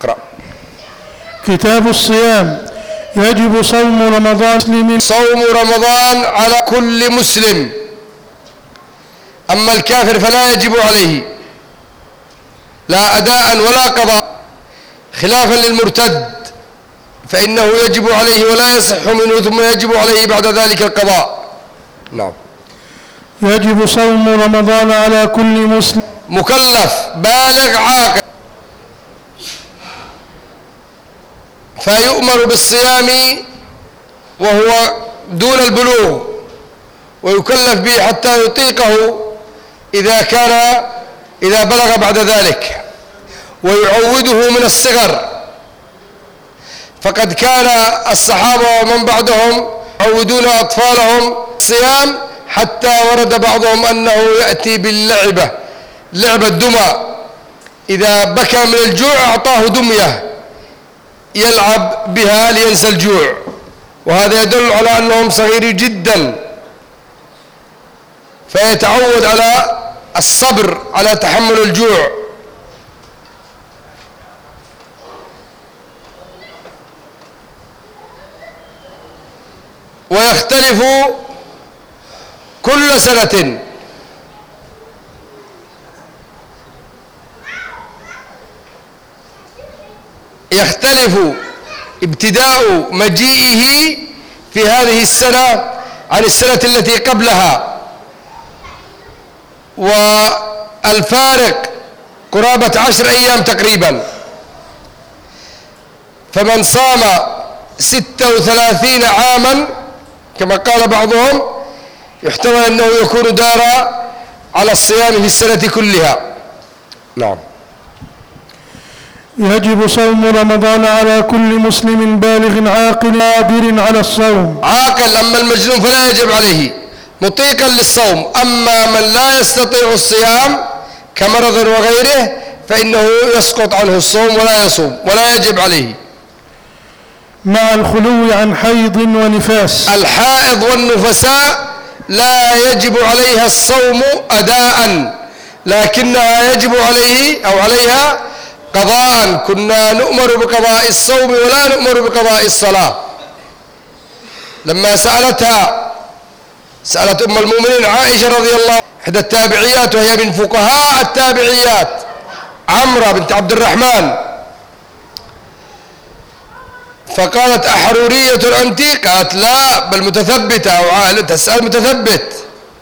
اقرأ. كتاب الصيام. يجب صوم رمضان. صوم رمضان على كل مسلم، أما الكافر فلا يجب عليه لا أداء ولا قضاء، خلافا للمرتد فإنه يجب عليه ولا يصح منه ثم يجب عليه بعد ذلك القضاء. نعم. يجب صوم رمضان على كل مسلم مكلف بالغ عاقل، فيؤمر بالصيام وهو دون البلوغ ويكلف به حتى يطيقه إذا بلغ بعد ذلك، ويعوده من الصغر، فقد كان الصحابة ومن بعدهم يعودون أطفالهم صيام حتى ورد بعضهم أنه يأتي باللعبة، لعبة دمى، إذا بكى من الجوع أعطاه دمية يلعب بها لينسى الجوع، وهذا يدل على أنهم صغيرين جدا، فيتعود على الصبر على تحمل الجوع. ويختلف كل سنة يختلف ابتداء مجيئه في هذه السنة عن السنة التي قبلها، والفارق قرابة 10 أيام تقريبا، فمن صام 36 عاما كما قال بعضهم يحتمل أنه يكون دار على الصيام في السنة كلها. نعم. يجب صوم رمضان على كل مسلم بالغ عاقل قادر على الصوم. عاقل، أما المجنون فلا يجب عليه، مطيقا للصوم، أما من لا يستطيع الصيام كمرض وغيره فإنه يسقط عنه الصوم ولا يصوم ولا يجب عليه. مع الخلو عن حيض ونفاس. الحائض والنفساء لا يجب عليها الصوم أداء، لكنها يجب عليه أو عليها قضاء. كنا نؤمر بقضاء الصوم ولا نؤمر بقضاء الصلاة. لما سألت أم المؤمنين عائشة رضي الله عنها إحدى التابعيات وهي من فقهاء التابعيات عمرة بنت عبد الرحمن، فقالت أحرورية أنت؟ قالت لا بل متثبتة، أو تسأل متثبت.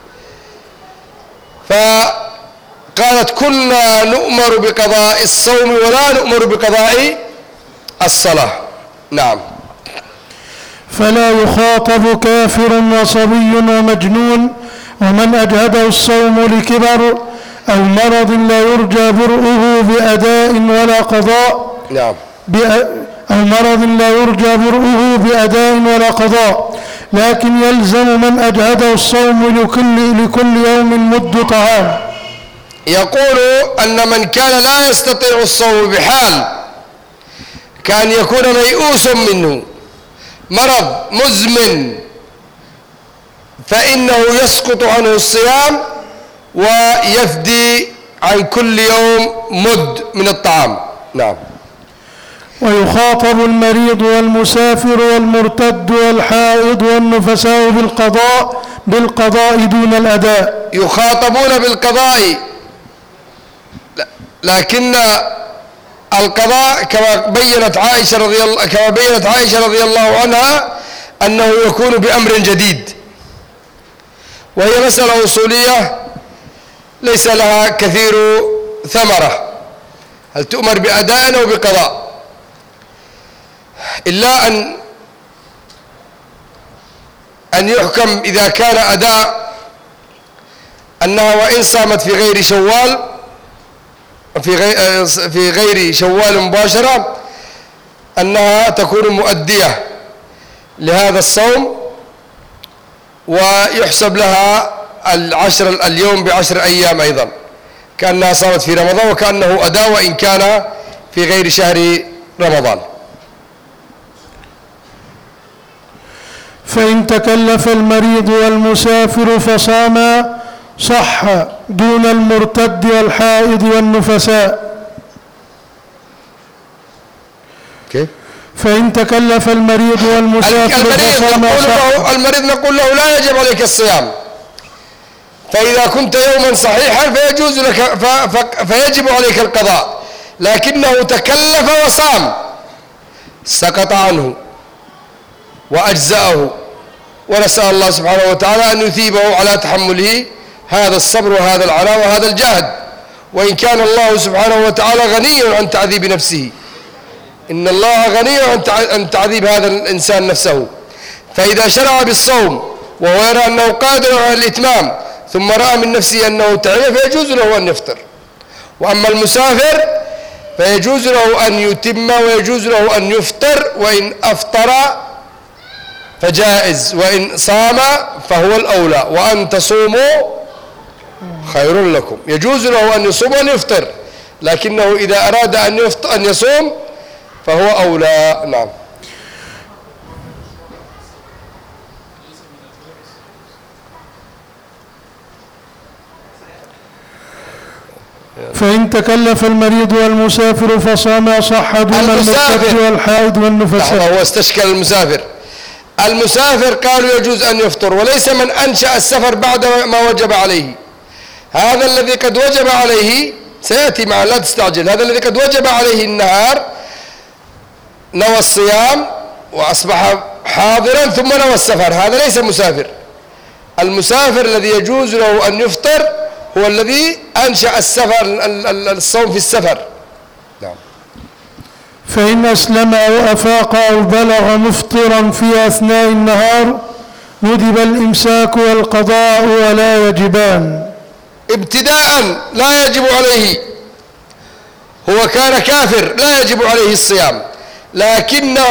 فقالت كنا نؤمر بقضاء الصوم ولا نؤمر بقضاء الصلاة. نعم. فلا يخاطب كافر وصبي ومجنون ومن أجهده الصوم لكبر أو مرض لا يرجى برؤه بأداء ولا قضاء. نعم. أو مرض لا يرجى برؤه بأداء ولا قضاء، لكن يلزم من أجهده الصوم لكل يوم مد طعام. يقول أن من كان لا يستطيع الصوم بحال كان يكون ميؤوس منه مرض مزمن فإنه يسقط عنه الصيام ويفدي عن كل يوم مد من الطعام. نعم. ويخاطب المريض والمسافر والمرتد والحائض والنفساء بالقضاء دون الأداء. يخاطبون بالقضاء، لكن القضاء كما بينت عائشة رضي الله عنها أنه يكون بأمر جديد، وهي مسألة أصولية ليس لها كثير ثمرة، هل تؤمر بأداء أو بقضاء، إلا أن يحكم إذا كان أداء أنها وإن صامت في غير شوال في غير شوال مباشرة أنها تكون مؤدية لهذا الصوم ويحسب لها اليوم ب10 أيام أيضا كأنها صامت في رمضان وكأنه أداء وإن كان في غير شهر رمضان. فإن تكلف المريض والمسافر فصاما صح دون المرتد والحائض والنفساء. كيف؟ فإن تكلف المريض والمسافر فصام المريض نقول له لا يجب عليك الصيام، فإذا كنت يوما صحيحا فيجوز لك فيجب عليك القضاء، لكنه تكلف وصام سقط عنه وأجزأه، ونسأل الله سبحانه وتعالى أن يثيبه على تحمله هذا الصبر وهذا العناء وهذا الجهد، وإن كان الله سبحانه وتعالى غني عن تعذيب نفسه، إن الله غني عن تعذيب هذا الإنسان نفسه. فإذا شرع بالصوم وهو يرى أنه قادر على الإتمام ثم رأى من نفسه أنه تعب فيجوز له أن يفطر. وأما المسافر فيجوز له أن يتم ويجوز له أن يفطر، وإن أفطر فجائز، وإن صام فهو الأولى، وأن تصوموا خير لكم. يجوز له أن يصوم وأن يفطر، لكنه إذا أراد أن يصوم فهو أولى. نعم. فإن تكلف المريض والمسافر فصام صح دون المرتد والحائض والنفساء. هو استشكل المسافر. المسافر قالوا يجوز أن يفطر، وليس من أنشأ السفر بعد ما وجب عليه. هذا الذي قد وجب عليه سيأتي معه، لا تستعجل. هذا الذي قد وجب عليه النهار نوى الصيام وأصبح حاضرا ثم نوى السفر، هذا ليس مسافر. المسافر الذي يجوز له أن يفطر هو الذي أنشأ السفر، الصوم في السفر. نعم. فإن أسلم أو أفاق أو بلغ مفطرا في أثناء النهار ندب الإمساك والقضاء ولا يجبان. ابتداء لا يجب عليه، هو كان كافر لا يجب عليه الصيام، لكنه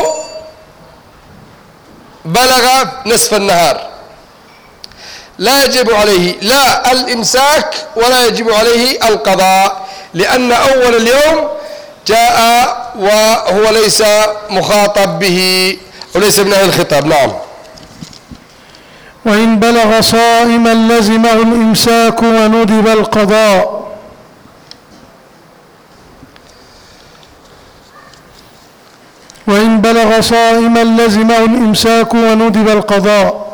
بلغ نصف النهار لا يجب عليه لا الإمساك ولا يجب عليه القضاء، لأن أول اليوم جاء وهو ليس مخاطب به وليس من أهل الخطاب. نعم. وإن بلغ صائما لزمه الإمساك وندب القضاء. وإن بلغ صائما لزمه الإمساك وندب القضاء.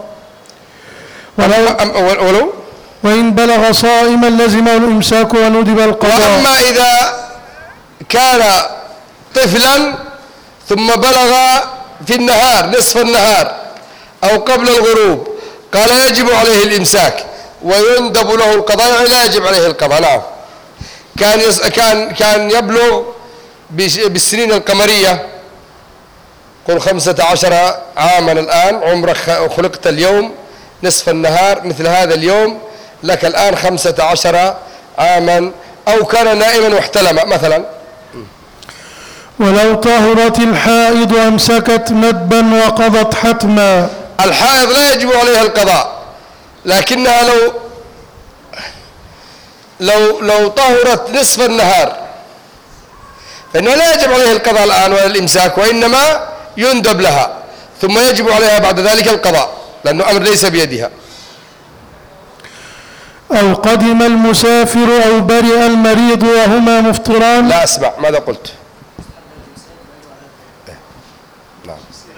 وإن بلغ صائما لزمه الإمساك وندب القضاء. وأما إذا كان طفلا ثم بلغ في النهار نصف النهار أو قبل الغروب قال يجب عليه الإمساك ويندب له القضاء، يعني لا يجب عليه القضاء. نعم. كان يبلغ بالسنين القمرية، قل 15 عاما الآن عمرك، خلقت اليوم نصف النهار مثل هذا اليوم، لك الآن 15 عاما، أو كان نائما واحتلم مثلا. ولو طهرت الحائض أمسكت ندبا وقضت حتما. الحائض لا يجب عليها القضاء، لكنها لو طهرت نصف النهار فإنه لا يجب عليها القضاء الآن ولا الإمساك، وإنما يندب لها ثم يجب عليها بعد ذلك القضاء، لأنه أمر ليس بيدها. أو قدم المسافر أو برئ المريض وهما مفطران. لا أسمع ماذا قلت. نعم.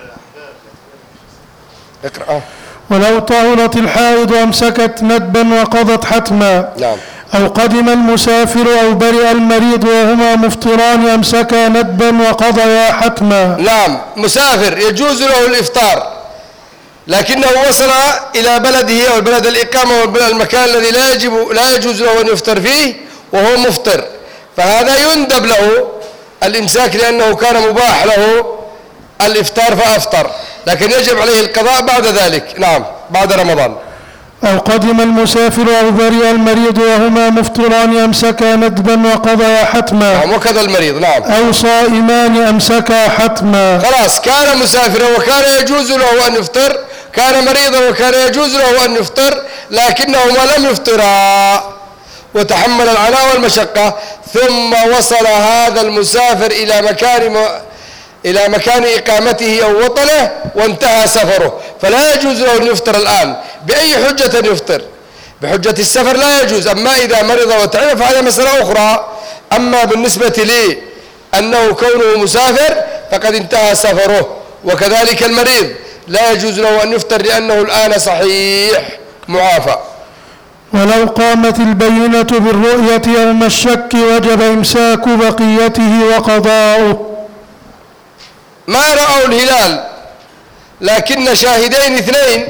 اقرأ. ولو طهرت الحائض أمسكت ندبا وقضت حتما. نعم. أو قدم المسافر أو برئ المريض وهما مفطران أمسكا ندبا وقضيا حتما. نعم. مسافر يجوز له الإفطار، لكنه وصل إلى بلده أو بلد الإقامة والمكان الذي لا يجوز له أن يفطر فيه وهو مفطر، فهذا يندب له الإمساك لأنه كان مباح له الإفطار فأفطر، لكن يجب عليه القضاء بعد ذلك. نعم. بعد رمضان. أو قدم المسافر أو برئ المريض وهما مفطران أمسكا ندبا وقضيا حتما. نعم. وكذا المريض. نعم. أو صائمان أمسكا حتما. خلاص، كان مسافرا وكان يجوز له أن يفطر، كان مريضا وكان يجوز له أن يفطر، لكنهما لم يفطرا وتحمل العناء والمشقة، ثم وصل هذا المسافر إلى مكان إقامته أو وطنه وانتهى سفره، فلا يجوز له أن يفطر الآن. بأي حجة يفطر؟ بحجة السفر لا يجوز. أما إذا مرض وتعب فهذا مسألة أخرى. أما بالنسبة لي أنه كونه مسافر فقد انتهى سفره. وكذلك المريض لا يجوز له أن يفطر لأنه الآن صحيح معافى. ولو قامت البينة بالرؤية يوم الشك وجب إمساك بقيته وقضاؤه. ما رأوا الهلال لكن شاهدين اثنين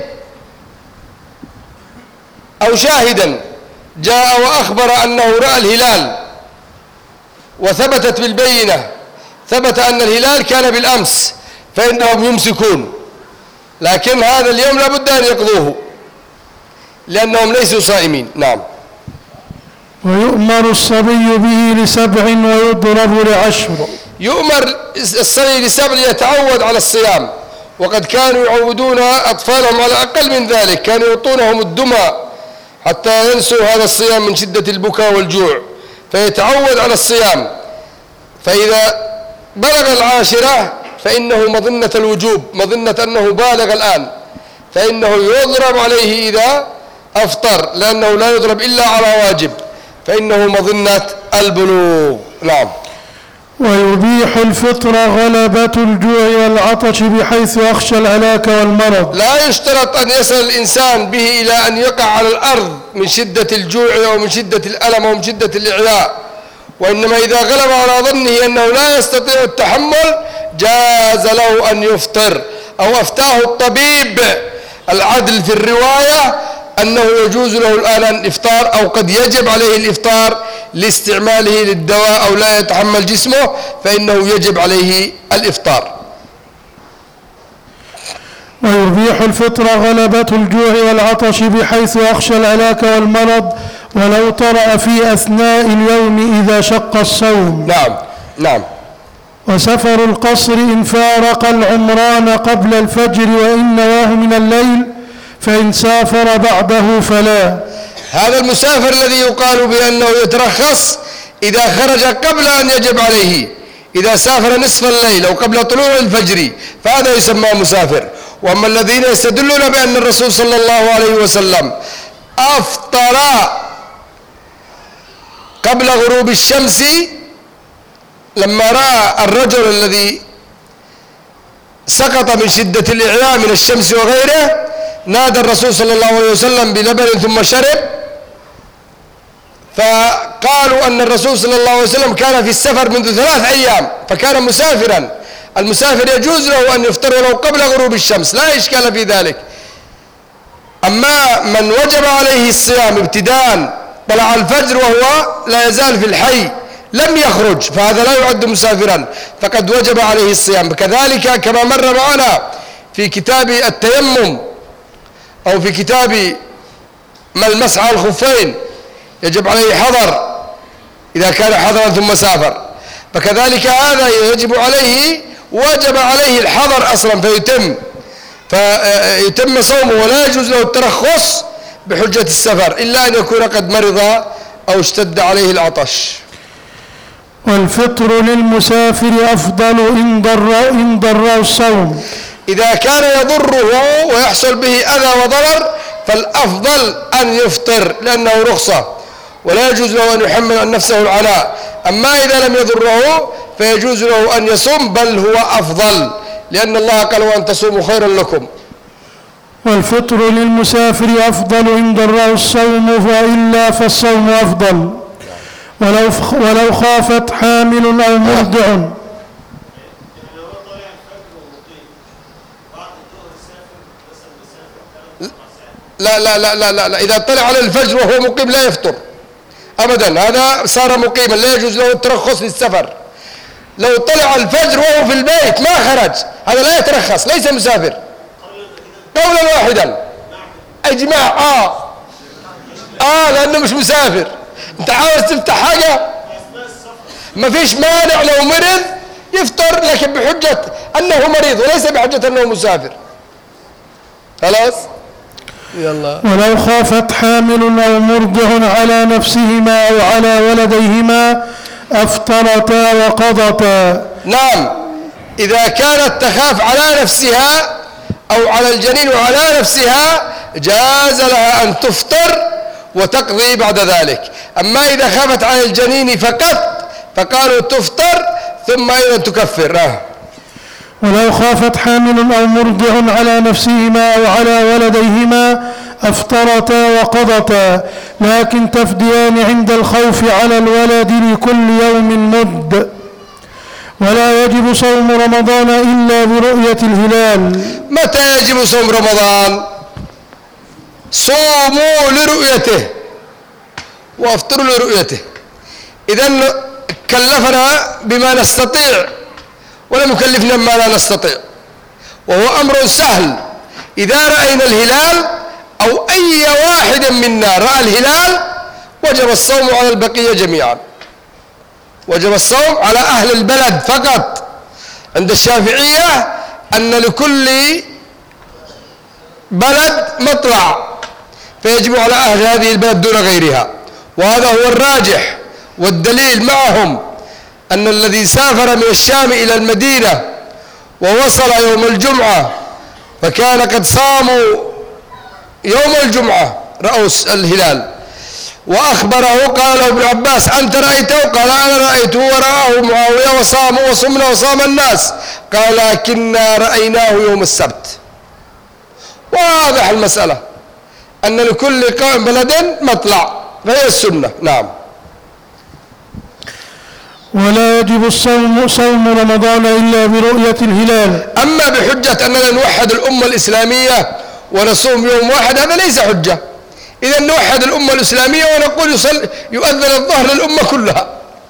أو شاهدا جاء وأخبر أنه رأى الهلال وثبتت بالبينة، ثبت أن الهلال كان بالأمس، فإنهم يمسكون، لكن هذا اليوم لابد أن يقضوه لأنهم ليسوا صائمين. نعم. ويؤمر الصبي به ل7 ويضرب ل10. يؤمر الصبي ل7 يتعود على الصيام، وقد كانوا يعودون أطفالهم على أقل من ذلك، كانوا يعطونهم الدمى حتى ينسوا هذا الصيام من شدة البكاء والجوع، فيتعود على الصيام. فإذا بلغ 10 فإنه مظنة الوجوب، مظنة أنه بالغ الآن، فإنه يضرب عليه إذا أفطر، لأنه لا يضرب إلا على واجب، فإنه مظنة البلوغ. نعم. ويبيح الفطر غلبة الجوع والعطش بحيث يخشى الهلاك والمرض. لا يشترط أن يصل الإنسان به إلى أن يقع على الأرض من شدة الجوع أو من شدة الألم أو من شدة الإعياء، وإنما إذا غلب على ظنه أنه لا يستطيع التحمل جاز له أن يفطر، أو أفتاه الطبيب العدل في الرواية أنه يجوز له الآن الإفطار، أو قد يجب عليه الإفطار لاستعماله للدواء أو لا يتحمل جسمه، فإنه يجب عليه الإفطار. ويبيح الفطر غلبة الجوع والعطش بحيث يخشى الهلاك والمرض ولو طرأ في أثناء اليوم إذا شق الصوم. نعم. نعم. وسفر القصر إن فارق العمران قبل الفجر وإن نواه من الليل، فإن سافر بعده فلا. هذا المسافر الذي يقال بأنه يترخص إذا خرج قبل أن يجب عليه، إذا سافر نصف الليل أو قبل طلوع الفجر فهذا يسمى مسافر. وأما الذين يستدلون بأن الرسول صلى الله عليه وسلم أفطر قبل غروب الشمس لما رأى الرجل الذي سقط من شدة الإعياء من الشمس وغيره، نادى الرسول صلى الله عليه وسلم بلبن ثم شرب، فقالوا أن الرسول صلى الله عليه وسلم كان في السفر منذ 3 أيام فكان مسافرا. المسافر يجوز له أن يفطر ولو قبل غروب الشمس، لا إشكال في ذلك. أما من وجب عليه الصيام ابتداء طلع الفجر وهو لا يزال في الحي لم يخرج، فهذا لا يعد مسافرا، فقد وجب عليه الصيام. كذلك كما مر معنا في كتاب التيمم أو في كتاب المسح على الخفين يجب عليه حضر إذا كان حضرا ثم سافر، فكذلك هذا يجب عليه، وجب عليه الحضر أصلا فيتم صومه، ولا يجوز له الترخص بحجة السفر إلا أن يكون قد مرض أو اشتد عليه العطش. والفطر للمسافر أفضل إن ضر الصوم. إذا كان يضره ويحصل به أذى وضرر فالأفضل أن يفطر لأنه رخصة ولا يجوز له أن يحمل عن نفسه العناء. أما إذا لم يضره فيجوز له أن يصوم، بل هو أفضل، لأن الله قال وأن تصوموا خيرا لكم. والفطر للمسافر أفضل إن ضره الصوم، فإلا فالصوم أفضل. ولو خافت حامل أو مرضع. لا لا لا لا لا, لا. إذا طلع على الفجر وهو مقيم لا يفطر أبدا، هذا صار مقيما لا يجوز له الترخص للسفر. لو طلع الفجر وهو في البيت ما خرج هذا لا يترخص، ليس مسافر قولا واحدا. اجماع لأنه مش مسافر. انت عاوز تفتح حاجة ما فيش مانع، لو مرض يفطر لكن بحجة أنه مريض وليس بحجة أنه مسافر. خلاص يلا. ولو خافت حامل أو مرضع على نفسهما أو على ولديهما أفطرتا وقضتا. نعم، إذا كانت تخاف على نفسها أو على الجنين وعلى نفسها جاز لها أن تفطر وتقضي بعد ذلك. أما إذا خافت على الجنين فقط فقالوا تفطر ثم أيضا تكفر. ولو خافت حامل أو مرضع على نفسهما أو على ولديهما أفطرتا وقضتا، لكن تفديان عند الخوف على الولد لكل يوم مد. ولا يجب صوم رمضان إلا برؤية الهلال. متى يجب صوم رمضان؟ صوموا لرؤيته وافطروا لرؤيته. إذن كلفنا بما نستطيع ولم يكلفنا بما لا نستطيع، وهو أمر سهل. إذا رأينا الهلال أو أي واحد منا رأى الهلال وجب الصوم على البقية جميعا، وجب الصوم على أهل البلد فقط. عند الشافعية أن لكل بلد مطلع، فيجب على أهل هذه البلد دون غيرها، وهذا هو الراجح. والدليل معهم أن الذي سافر من الشام إلى المدينة ووصل يوم الجمعة فكان قد صاموا يوم الجمعة رأوا الهلال، وأخبره قال ابن عباس أنت رأيته؟ قال أنا رأيته ورآه معاوية وصاموا وصمنا وصام الناس. قال لكننا رأيناه يوم السبت. واضح المسألة أن لكل بلد مطلع، فهي السنة. نعم. ولا يجب صوم رمضان إلا برؤية الهلال. أما بحجة أننا نوحد الأمة الإسلامية ونصوم يوم واحد هذا ليس حجة. إذا نوحد الأمة الإسلامية ونقول يؤذن الظهر للأمة كلها،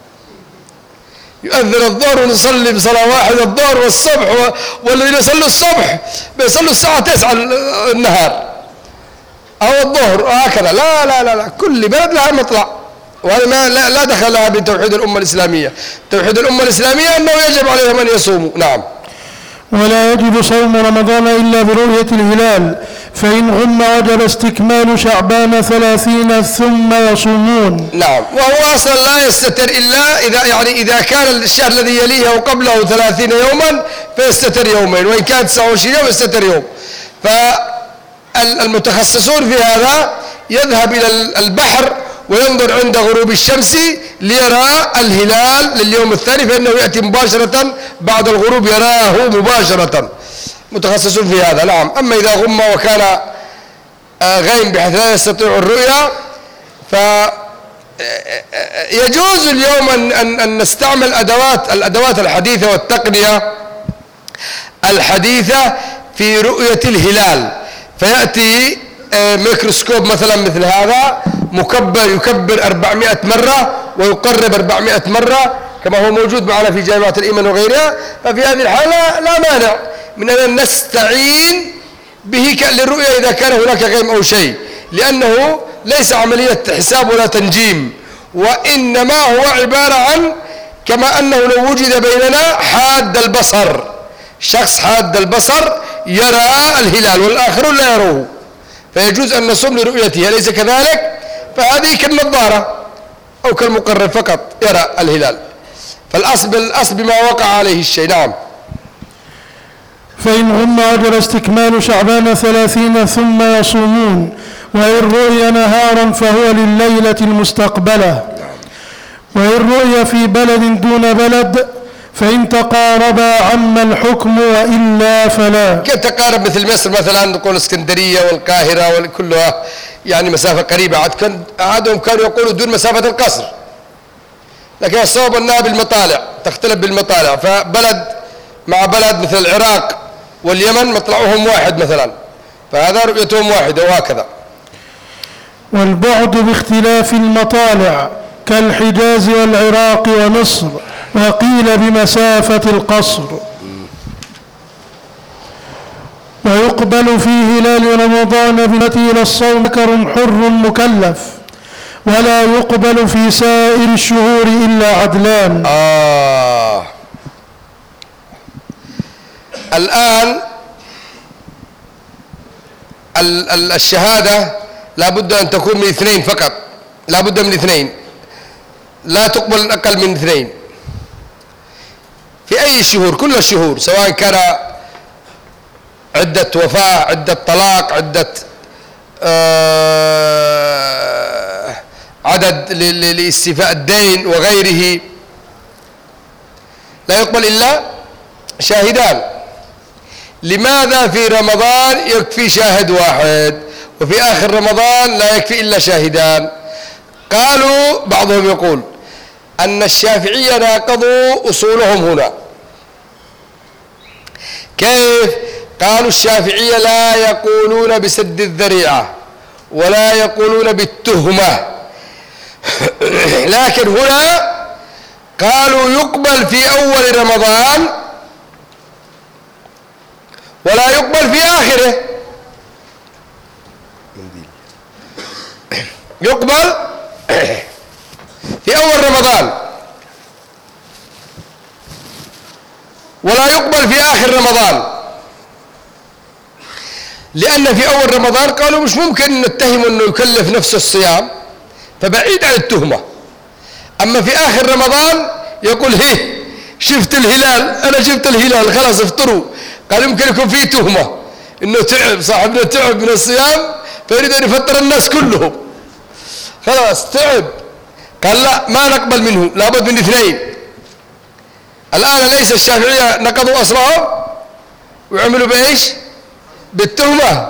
يؤذن الظهر ونصلي بصلاة واحدة الظهر والصبح، والذين يصلوا الصبح بيصلوا الساعة 9 النهار أو الظهر وهكذا. لا لا لا لا، كل بلد لها مطلع، وهذا لا دخل لها بتوحيد الأمة الإسلامية. توحيد الأمة الإسلامية أنه يجب عليهم أن يصوموا. نعم. ولا يجب صوم رمضان إلا برؤية الهلال، فإن غم وجب استكمال شعبان 30 ثم يصومون. نعم. وهو أصلا لا يستتر إلا إذا كان الشهر الذي يليه قبله 30 يوما فيستتر يومين، وإن كان 29 يوم يستتر يوم. فالمتخصصون في هذا يذهب إلى البحر وينظر عند غروب الشمس ليرى الهلال لليوم الثاني، فإنه يأتي مباشرة بعد الغروب يراه مباشرة. متخصصون في هذا. نعم. أما إذا غم وكان غيم بحيث لا يستطيع الرؤيا فيجوز اليوم أن نستعمل الأدوات الحديثة والتقنية الحديثة في رؤية الهلال. فيأتي ميكروسكوب مثلا مثل هذا مكبر يكبر 400 مرة ويقرب 400 مرة كما هو موجود معنا في جامعة الإيمان وغيرها. ففي هذه الحالة لا مانع من أن نستعين به للرؤية إذا كان هناك غيم أو شيء، لأنه ليس عملية حساب ولا تنجيم، وإنما هو عبارة عن كما أنه لو وجد بيننا حاد البصر، شخص حاد البصر يرى الهلال والآخرون لا يروه، فيجوز أن نصوم لرؤيته. أليس كذلك؟ فهذه كالنظارة أو كالمقرب فقط يرى الهلال. فالأصل بما وقع عليه الشيء. نعم. فإن غم وجب استكمال شعبان 30 ثم يصومون، وإن رؤي نهارا فهو لليلة المستقبلة. وإن رؤي في بلد دون بلد فإن تقاربا عم الحكم، وإلا فلا. كيف تقارب؟ مثل مصر مثلا نقول اسكندرية والقاهرة وكلها يعني مسافة قريبة. عادهم كانوا يقولوا دون مسافة القصر، لكن الصواب أنها بالمطالع تختلف بالمطالع. فبلد مع بلد مثل العراق واليمن مطلعهم واحد مثلا، فهذا رؤيتهم واحدة وهكذا. والبعد باختلاف المطالع كالحجاز والعراق ومصر، وقيل بمسافة القصر. ويقبل في هلال رمضان بالتي إلى الصوم ذكر حر مكلف، ولا يقبل في سائر الشهور إلا عدلان. الآن الشهادة لا بد أن تكون من 2 فقط، لا بد من 2، لا تقبل أقل من 2 في أي شهور، كل الشهور، سواء كان عدة وفاة، عدة طلاق، عدة عدد لاستيفاء الدين وغيره، لا يقبل إلا شاهدان. لماذا في رمضان يكفي شاهد واحد وفي آخر رمضان لا يكفي إلا شاهدان؟ قالوا بعضهم يقول أن الشافعية ناقضوا أصولهم هنا. كيف؟ قالوا الشافعية لا يقولون بسد الذريعة ولا يقولون بالتهمة، لكن هنا قالوا يقبل في أول رمضان ولا يقبل في آخره. يقبل في أول رمضان ولا يقبل في آخر رمضان، لأن في أول رمضان قالوا مش ممكن نتهم أنه يكلف نفسه الصيام فبعيد عن التهمة. أما في آخر رمضان يقول هي شفت الهلال، أنا شفت الهلال خلاص افطروا. قال يمكن يكون فيه تهمة إنه تعب صاحبنا، تعب من الصيام فيريد أن يفطر الناس كلهم، خلاص تعب. قال لا، ما نقبل منه، لابد من اثنين. الآن ليس الشافعية نقضوا أصلهم وعملوا بإيش؟ بالتهمة.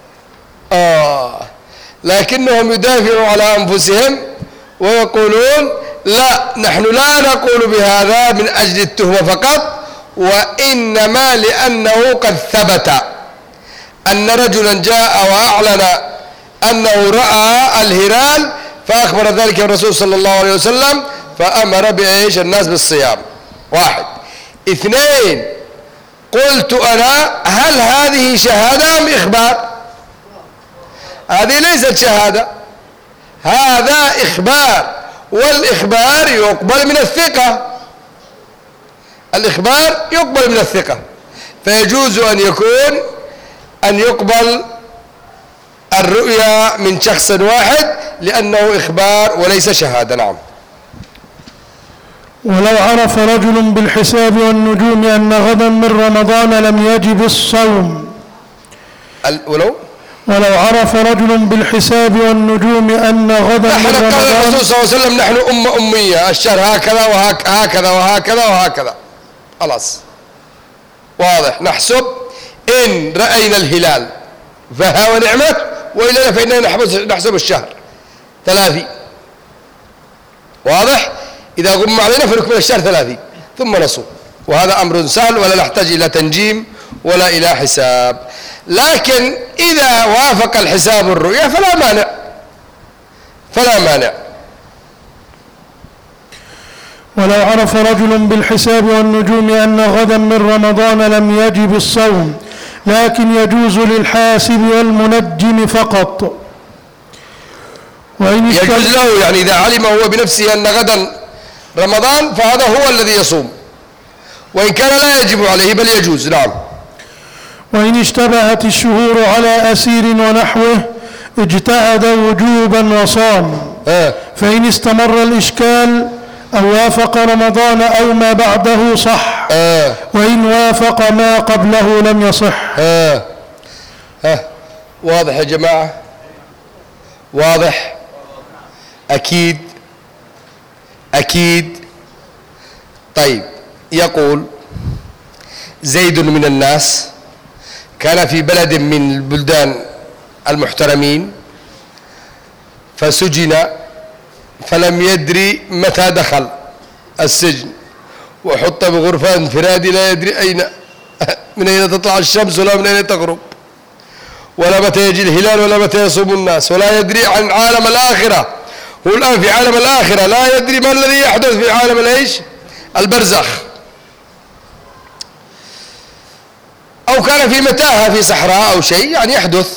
لكنهم يدافعوا على أنفسهم ويقولون لا، نحن لا نقول بهذا من أجل التهمة فقط، وإنما لأنه قد ثبت أن رجلا جاء وأعلن أنه رأى الهلال فأخبر ذلك الرسول صلى الله عليه وسلم فأمر بإيش؟ الناس بالصيام. واحد. اثنين، قلت أنا هل هذه شهادة أم إخبار؟ هذه ليست شهادة، هذا إخبار، والإخبار يقبل من الثقة، الإخبار يقبل من الثقة، فيجوز أن يقبل الرؤيا من شخص واحد لأنه إخبار وليس شهادة. نعم. ولو عرف رجل بالحساب والنجوم أن غدا من رمضان لم يجب الصوم. ولو عرف رجل بالحساب والنجوم أن غدا من رمضان. قال الرسول صلى الله عليه وسلم نحن أمية، الشهر هكذا وهكذا وهكذا وهكذا، خلاص واضح. نحسب إن رأينا الهلال فها ونعمة، وإلا فإننا نحسب الشهر 30. واضح؟ إذا غم علينا فنكمل الشهر 30 ثم نصوم، وهذا أمر سهل ولا نحتاج إلى تنجيم ولا إلى حساب. لكن إذا وافق الحساب الرؤيا فلا مانع. ولو عرف رجل بالحساب والنجوم أن غدا من رمضان لم يجب الصوم، لكن يجوز للحاسب والمنجم فقط. يجوز له، يعني إذا علم هو بنفسه أن غدا رمضان فهذا هو الذي يصوم، وإن كان لا يجب عليه بل يجوز. نعم. وإن اشتبهت الشهور على أسير ونحوه اجتهد وجوبا وصام، فإن استمر الإشكال أو وافق رمضان أو ما بعده صح، وإن وافق ما قبله لم يصح. واضح يا جماعة؟ واضح؟ أكيد. طيب، يقول زيد من الناس كان في بلد من البلدان المحترمين فسجن فلم يدري متى دخل السجن، وحط بغرفة انفرادي لا يدري من أين تطلع الشمس ولا من أين تغرب، ولا متى يجي الهلال ولا متى يصوم الناس، ولا يدري عن عالم الآخرة. هو الآن في عالم الآخرة، لا يدري ما الذي يحدث في عالم البرزخ. أو كان في متاهة في صحراء أو شيء يعني يحدث.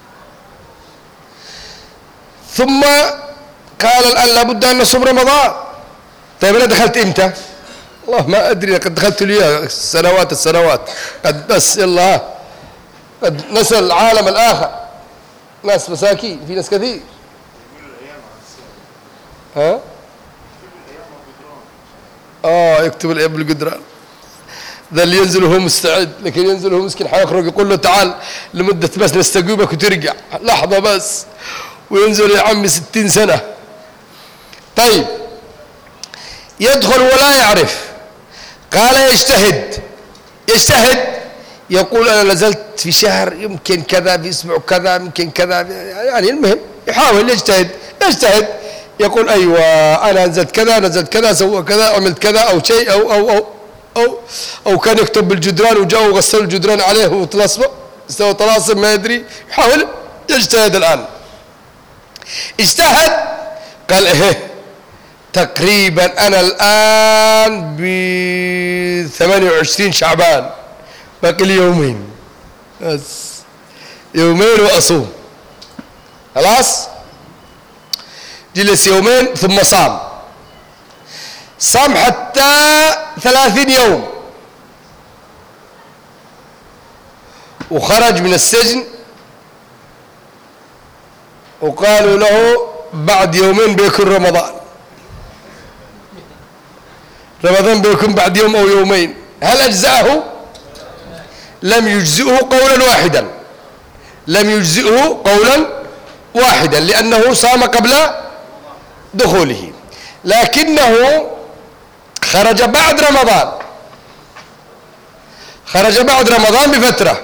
ثم قال الآن لابد أن نصوم رمضان. طيب أنا دخلت إمتى؟ والله ما أدري، قد دخلت لي السنوات قد بس يلا قد نسأل العالم الآخر، ناس مساكين، في ناس كثير. يكتب الأيام بالقدران، ذا اللي ينزل وهو مستعد، لكن ينزل وهو مسكين حيخرج يقول له تعال لمدة بس نستجوبك وترجع لحظة بس، وينزل يا عمي 60 سنة. طيب يدخل ولا يعرف، قال يجتهد يقول أنا نزلت في شهر يمكن كذا، في أسبوع كذا، يمكن كذا، يعني المهم يحاول يجتهد. يقول أيوة أنا نزلت كذا، سوى كذا، عملت كذا أو شيء أو كان يكتب بالجدران وجاءوا وغسلوا الجدران عليه استوى طلاسم ما يدري. يحاول يجتهد الآن. اجتهد قال إيه تقريبا أنا الآن ب28 شعبان، باقي لي يومين بس، يومين وأصوم. خلاص جلس يومين ثم صام حتى 30 يوم وخرج من السجن، وقالوا له بعد يومين بيكون رمضان بيكون بعد يوم أو يومين. هل أجزأه؟ لم يجزئه قولا واحدا لأنه صام قبل دخوله، لكنه خرج بعد رمضان بفترة،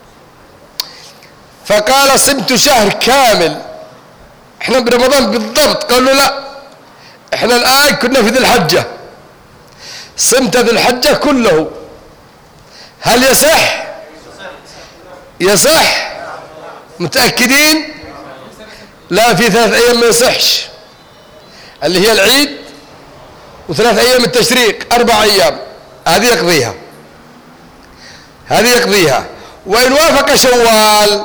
فقال صمت شهر كامل. احنا برمضان بالضبط. قالوا لا احنا الآن كنا في ذي الحجة، صمت ذي الحجة كله. هل يصح؟ متأكدين؟ لا، في 3 أيام ما يصحش، اللي هي العيد و3 أيام التشريق، 4 أيام. هذه يقضيها. وإن وافق شوال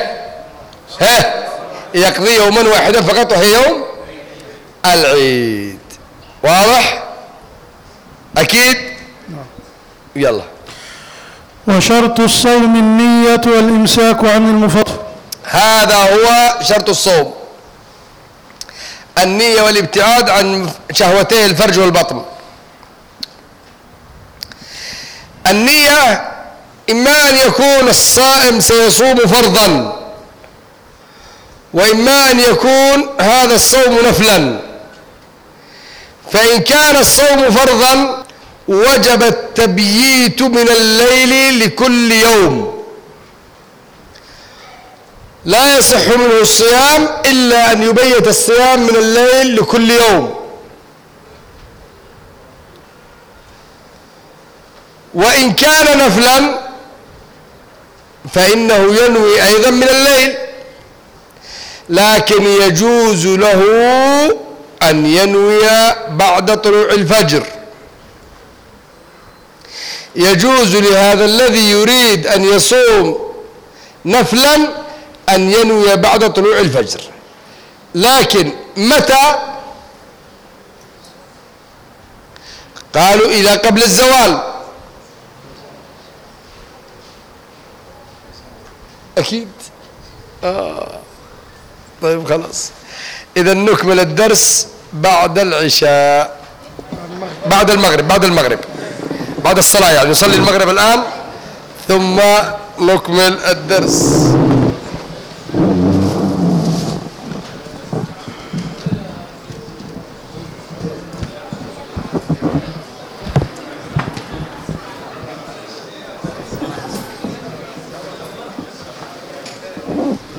يقضي يوما واحدا فقط، وهي يوم العيد. واضح؟ أكيد؟ يلا. وشرط الصوم النية والإمساك عن المفطر. هذا هو شرط الصوم، النية والابتعاد عن شهوتي الفرج والبطن. النية إما أن يكون الصائم سيصوم فرضا، وإما أن يكون هذا الصوم نفلا. فإن كان الصوم فرضا وجب التبييت من الليل لكل يوم، لا يصح منه الصيام إلا أن يبيت الصيام من الليل لكل يوم. وإن كان نفلا فإنه ينوي أيضا من الليل، لكن يجوز له أن ينوي بعد طلوع الفجر. يجوز لهذا الذي يريد أن يصوم نفلا أن ينوي بعد طلوع الفجر، لكن متى؟ قالوا إذا قبل الزوال. أكيد. طيب خلاص، إذا نكمل الدرس بعد العشاء، بعد المغرب بعد الصلاة، يعني نصلي المغرب الآن ثم نكمل الدرس.